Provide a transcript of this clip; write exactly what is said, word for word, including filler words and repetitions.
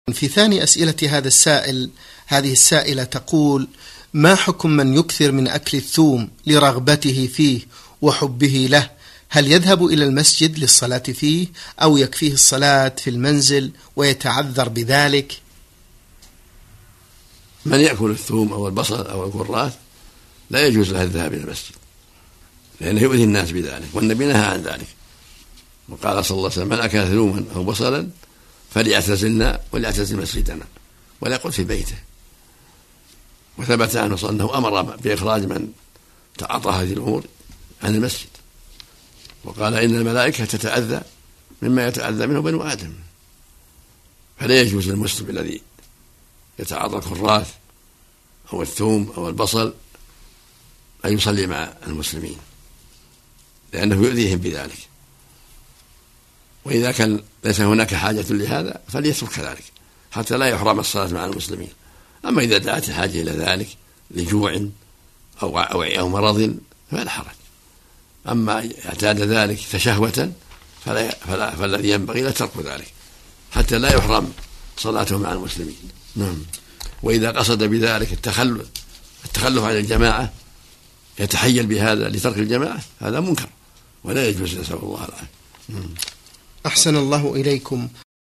في ثاني أسئلة هذا السائل، هذه السائلة تقول: ما حكم من يكثر من أكل الثوم لرغبته فيه وحبه له؟ هل يذهب إلى المسجد للصلاة فيه أو يكفيه الصلاة في المنزل ويتعذر بذلك؟ من يأكل الثوم أو البصل أو الكراث لا يجوز له الذهاب إلى المسجد، لأنه يؤذي الناس بذلك، والنبي نهى عن ذلك، وقال صلى الله عليه وسلم: من أكل ثوما أو بصلا فليعتزلنا وليعتزل مسجدنا ولا يقعد في بيته. وثبت عنه صلى الله عليه وسلم أمر بإخراج من تعاطى هذه الأمور عن المسجد، وقال: إن الملائكة تتأذى مما يتأذى منه بنو آدم. فلا يجوز للمسلم الذي يتعاطى الكراث أو الثوم أو البصل أن يصلي مع المسلمين، لأنه يؤذيهم بذلك. وإذا كان ليس هناك حاجة لهذا فليترك ذلك حتى لا يحرم الصلاة مع المسلمين. أما إذا دعت الحاجة إلى ذلك لجوع أو أو مرض فلا حرج. أما اعتاد ذلك تشهوة فلا فلا فالذي ينبغي لا ترك ذلك حتى لا يحرم صلاته مع المسلمين. نعم. وإذا قصد بذلك التخلف التخلف عن الجماعة يتحيل بهذا لترك الجماعة، هذا منكر ولا يجوز، نسأل الله العافية. أحسن الله إليكم.